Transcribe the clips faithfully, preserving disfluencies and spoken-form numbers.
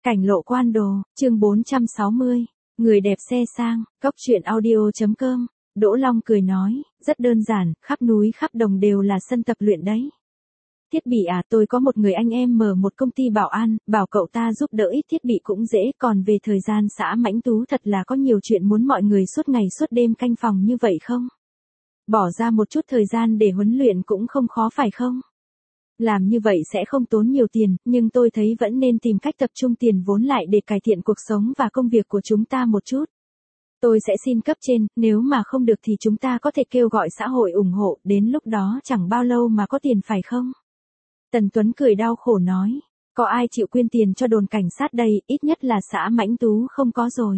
Cảnh lộ quan đồ, chương bốn trăm sáu mươi. Người đẹp xe sang, cóc truyện audio.com. Đỗ Long cười nói, rất đơn giản, khắp núi khắp đồng đều là sân tập luyện đấy. Thiết bị à, tôi có một người anh em mở một công ty bảo an, bảo cậu ta giúp đỡ ít thiết bị cũng dễ, còn về thời gian xã Mãnh Tú thật là có nhiều chuyện muốn mọi người suốt ngày suốt đêm canh phòng như vậy không? Bỏ ra một chút thời gian để huấn luyện cũng không khó phải không? Làm như vậy sẽ không tốn nhiều tiền, nhưng tôi thấy vẫn nên tìm cách tập trung tiền vốn lại để cải thiện cuộc sống và công việc của chúng ta một chút. Tôi sẽ xin cấp trên, nếu mà không được thì chúng ta có thể kêu gọi xã hội ủng hộ, đến lúc đó chẳng bao lâu mà có tiền phải không? Tần Tuấn cười đau khổ nói, có ai chịu quyên tiền cho đồn cảnh sát đây, ít nhất là xã Mãnh Tú không có rồi.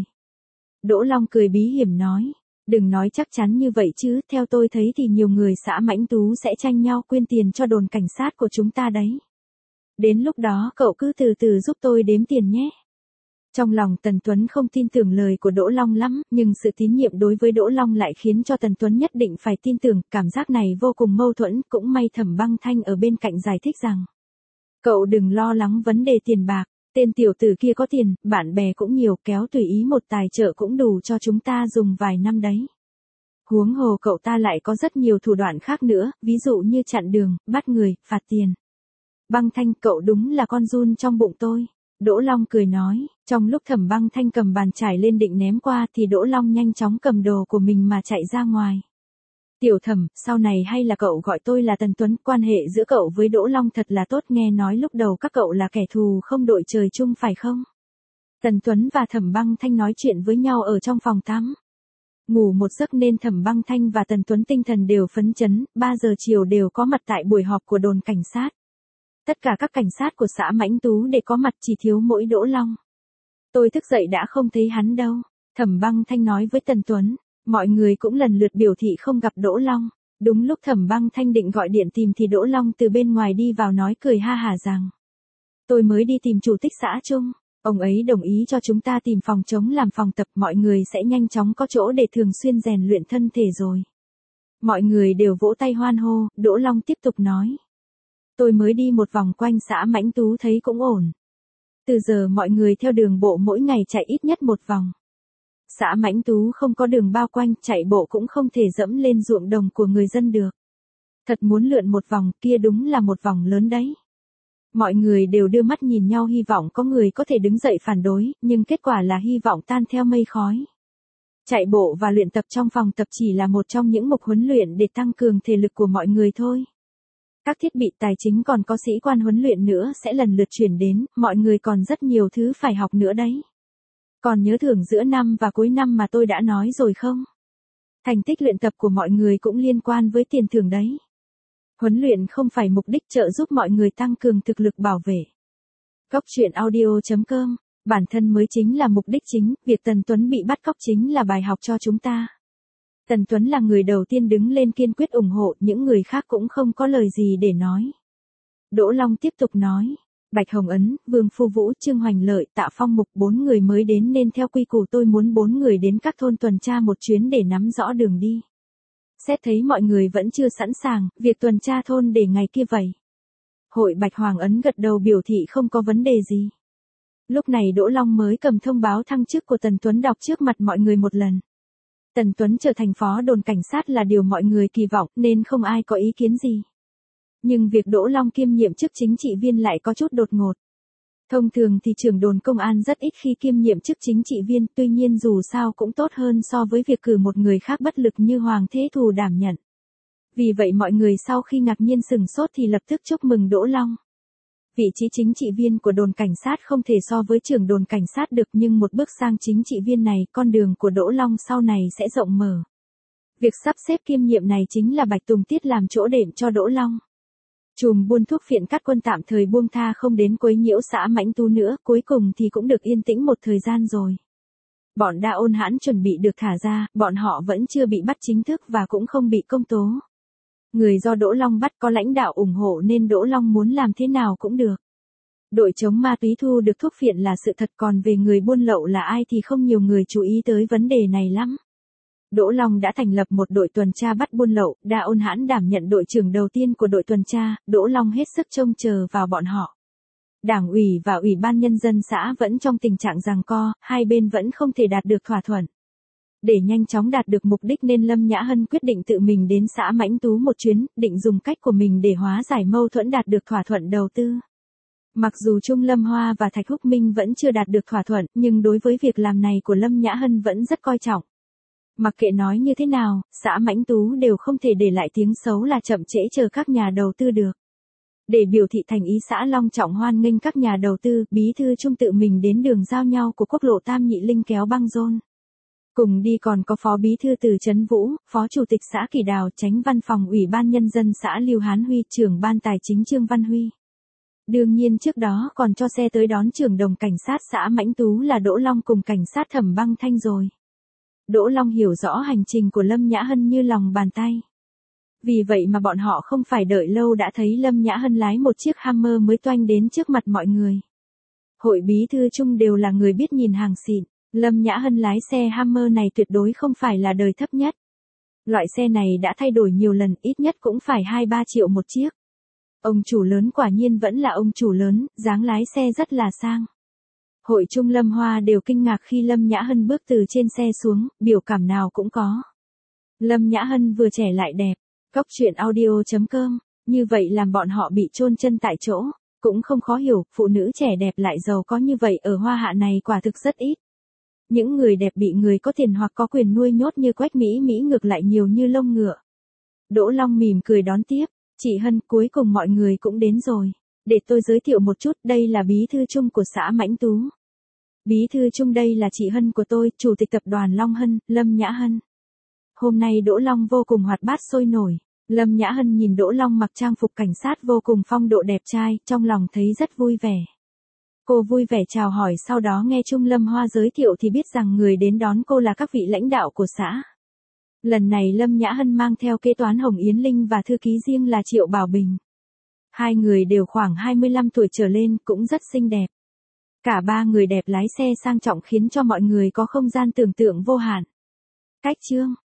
Đỗ Long cười bí hiểm nói, đừng nói chắc chắn như vậy chứ, theo tôi thấy thì nhiều người xã Mãnh Tú sẽ tranh nhau quyên tiền cho đồn cảnh sát của chúng ta đấy. Đến lúc đó cậu cứ từ từ giúp tôi đếm tiền nhé. Trong lòng Tần Tuấn không tin tưởng lời của Đỗ Long lắm, nhưng sự tín nhiệm đối với Đỗ Long lại khiến cho Tần Tuấn nhất định phải tin tưởng, cảm giác này vô cùng mâu thuẫn, cũng may Thẩm Băng Thanh ở bên cạnh giải thích rằng, cậu đừng lo lắng vấn đề tiền bạc, tên tiểu tử kia có tiền, bạn bè cũng nhiều, kéo tùy ý một tài trợ cũng đủ cho chúng ta dùng vài năm đấy. Huống hồ cậu ta lại có rất nhiều thủ đoạn khác nữa, ví dụ như chặn đường, bắt người, phạt tiền. Băng Thanh, cậu đúng là con giun trong bụng tôi. Đỗ Long cười nói, trong lúc Thẩm Băng Thanh cầm bàn chải lên định ném qua thì Đỗ Long nhanh chóng cầm đồ của mình mà chạy ra ngoài. Tiểu Thẩm, sau này hay là cậu gọi tôi là Tần Tuấn, quan hệ giữa cậu với Đỗ Long thật là tốt, nghe nói lúc đầu các cậu là kẻ thù không đội trời chung phải không? Tần Tuấn và Thẩm Băng Thanh nói chuyện với nhau ở trong phòng tắm. Ngủ một giấc nên Thẩm Băng Thanh và Tần Tuấn tinh thần đều phấn chấn, ba giờ chiều đều có mặt tại buổi họp của đồn cảnh sát. Tất cả các cảnh sát của xã Mãnh Tú để có mặt, chỉ thiếu mỗi Đỗ Long. Tôi thức dậy đã không thấy hắn đâu, Thẩm Băng Thanh nói với Tần Tuấn. Mọi người cũng lần lượt biểu thị không gặp Đỗ Long. Đúng lúc Thẩm Băng Thanh định gọi điện tìm thì Đỗ Long từ bên ngoài đi vào nói cười ha hả rằng, tôi mới đi tìm chủ tịch xã Trung, ông ấy đồng ý cho chúng ta tìm phòng trống làm phòng tập, mọi người sẽ nhanh chóng có chỗ để thường xuyên rèn luyện thân thể rồi. Mọi người đều vỗ tay hoan hô. Đỗ Long tiếp tục nói, tôi mới đi một vòng quanh xã Mãnh Tú thấy cũng ổn. Từ giờ mọi người theo đường bộ mỗi ngày chạy ít nhất một vòng. Xã Mãnh Tú không có đường bao quanh, chạy bộ cũng không thể dẫm lên ruộng đồng của người dân được. Thật muốn lượn một vòng, kia đúng là một vòng lớn đấy. Mọi người đều đưa mắt nhìn nhau, hy vọng có người có thể đứng dậy phản đối, nhưng kết quả là hy vọng tan theo mây khói. Chạy bộ và luyện tập trong phòng tập chỉ là một trong những mục huấn luyện để tăng cường thể lực của mọi người thôi. Các thiết bị tài chính còn có sĩ quan huấn luyện nữa sẽ lần lượt chuyển đến, mọi người còn rất nhiều thứ phải học nữa đấy. Còn nhớ thưởng giữa năm và cuối năm mà tôi đã nói rồi không? Thành tích luyện tập của mọi người cũng liên quan với tiền thưởng đấy. Huấn luyện không phải mục đích trợ giúp mọi người tăng cường thực lực bảo vệ. Cóc truyện audio.com. Bản thân mới chính là mục đích chính, việc Tần Tuấn bị bắt cóc chính là bài học cho chúng ta. Tần Tuấn là người đầu tiên đứng lên kiên quyết ủng hộ, những người khác cũng không có lời gì để nói. Đỗ Long tiếp tục nói, Bạch Hồng Ấn, Vương Phu Vũ, Trương Hoành Lợi, Tạ Phong Mục, bốn người mới đến nên theo quy củ tôi muốn bốn người đến các thôn tuần tra một chuyến để nắm rõ đường đi. Xét thấy mọi người vẫn chưa sẵn sàng, việc tuần tra thôn để ngày kia vậy. Hội Bạch Hoàng Ấn gật đầu biểu thị không có vấn đề gì. Lúc này Đỗ Long mới cầm thông báo thăng chức của Tần Tuấn đọc trước mặt mọi người một lần. Tần Tuấn trở thành phó đồn cảnh sát là điều mọi người kỳ vọng nên không ai có ý kiến gì. Nhưng việc Đỗ Long kiêm nhiệm chức chính trị viên lại có chút đột ngột. Thông thường thì trưởng đồn công an rất ít khi kiêm nhiệm chức chính trị viên, tuy nhiên dù sao cũng tốt hơn so với việc cử một người khác bất lực như Hoàng Thế Thù đảm nhận. Vì vậy mọi người sau khi ngạc nhiên sửng sốt thì lập tức chúc mừng Đỗ Long. Vị trí chính trị viên của đồn cảnh sát không thể so với trưởng đồn cảnh sát được, nhưng một bước sang chính trị viên này, con đường của Đỗ Long sau này sẽ rộng mở. Việc sắp xếp kiêm nhiệm này chính là Bạch Tùng Tiết làm chỗ đệm cho Đỗ Long. Chùm buôn thuốc phiện cắt quân tạm thời buông tha không đến quấy nhiễu xã Mãnh Tú nữa, cuối cùng thì cũng được yên tĩnh một thời gian rồi. Bọn Đa Ôn Hãn chuẩn bị được thả ra, bọn họ vẫn chưa bị bắt chính thức và cũng không bị công tố. Người do Đỗ Long bắt có lãnh đạo ủng hộ nên Đỗ Long muốn làm thế nào cũng được. Đội chống ma túy thu được thuốc phiện là sự thật, còn về người buôn lậu là ai thì không nhiều người chú ý tới vấn đề này lắm. Đỗ Long đã thành lập một đội tuần tra bắt buôn lậu, Đa Ôn Hãn đảm nhận đội trưởng đầu tiên của đội tuần tra, Đỗ Long hết sức trông chờ vào bọn họ. Đảng ủy và Ủy ban Nhân dân xã vẫn trong tình trạng giằng co, hai bên vẫn không thể đạt được thỏa thuận. Để nhanh chóng đạt được mục đích nên Lâm Nhã Hân quyết định tự mình đến xã Mãnh Tú một chuyến, định dùng cách của mình để hóa giải mâu thuẫn đạt được thỏa thuận đầu tư. Mặc dù Trung Lâm Hoa và Thạch Húc Minh vẫn chưa đạt được thỏa thuận, nhưng đối với việc làm này của Lâm Nhã Hân vẫn rất coi trọng. Mặc kệ nói như thế nào, xã Mãnh Tú đều không thể để lại tiếng xấu là chậm trễ chờ các nhà đầu tư được. Để biểu thị thành ý, xã long trọng hoan nghênh các nhà đầu tư, bí thư Trung tự mình đến đường giao nhau của quốc lộ Tam Nhị Linh kéo băng rôn. Cùng đi còn có phó bí thư Từ Trấn Vũ, phó chủ tịch xã Kỳ Đào, chánh văn phòng Ủy ban Nhân dân xã Lưu Hán Huy, trưởng ban tài chính Trương Văn Huy. Đương nhiên trước đó còn cho xe tới đón trưởng đồng cảnh sát xã Mãnh Tú là Đỗ Long cùng cảnh sát Thẩm Băng Thanh rồi. Đỗ Long hiểu rõ hành trình của Lâm Nhã Hân như lòng bàn tay. Vì vậy mà bọn họ không phải đợi lâu đã thấy Lâm Nhã Hân lái một chiếc Hammer mới toanh đến trước mặt mọi người. Hội bí thư Trung đều là người biết nhìn hàng xịn. Lâm Nhã Hân lái xe Hammer này tuyệt đối không phải là đời thấp nhất. Loại xe này đã thay đổi nhiều lần, ít nhất cũng phải hai ba triệu một chiếc. Ông chủ lớn quả nhiên vẫn là ông chủ lớn, dáng lái xe rất là sang. Hội Trung Lâm Hoa đều kinh ngạc khi Lâm Nhã Hân bước từ trên xe xuống, biểu cảm nào cũng có. Lâm Nhã Hân vừa trẻ lại đẹp. Cóc truyện audio chấm com, như vậy làm bọn họ bị chôn chân tại chỗ, cũng không khó hiểu, phụ nữ trẻ đẹp lại giàu có như vậy ở Hoa Hạ này quả thực rất ít. Những người đẹp bị người có tiền hoặc có quyền nuôi nhốt như Quách Mỹ Mỹ ngược lại nhiều như lông ngựa. Đỗ Long mỉm cười đón tiếp, chị Hân, cuối cùng mọi người cũng đến rồi. Để tôi giới thiệu một chút, đây là bí thư Trung của xã Mãnh Tú. Bí thư Trung đây là chị Hân của tôi, chủ tịch tập đoàn Long Hân, Lâm Nhã Hân. Hôm nay Đỗ Long vô cùng hoạt bát sôi nổi. Lâm Nhã Hân nhìn Đỗ Long mặc trang phục cảnh sát vô cùng phong độ đẹp trai, trong lòng thấy rất vui vẻ. Cô vui vẻ chào hỏi, sau đó nghe Trung Lâm Hoa giới thiệu thì biết rằng người đến đón cô là các vị lãnh đạo của xã. Lần này Lâm Nhã Hân mang theo kế toán Hồng Yến Linh và thư ký riêng là Triệu Bảo Bình. Hai người đều khoảng hai mươi lăm tuổi trở lên, cũng rất xinh đẹp. Cả ba người đẹp lái xe sang trọng khiến cho mọi người có không gian tưởng tượng vô hạn. Cách chương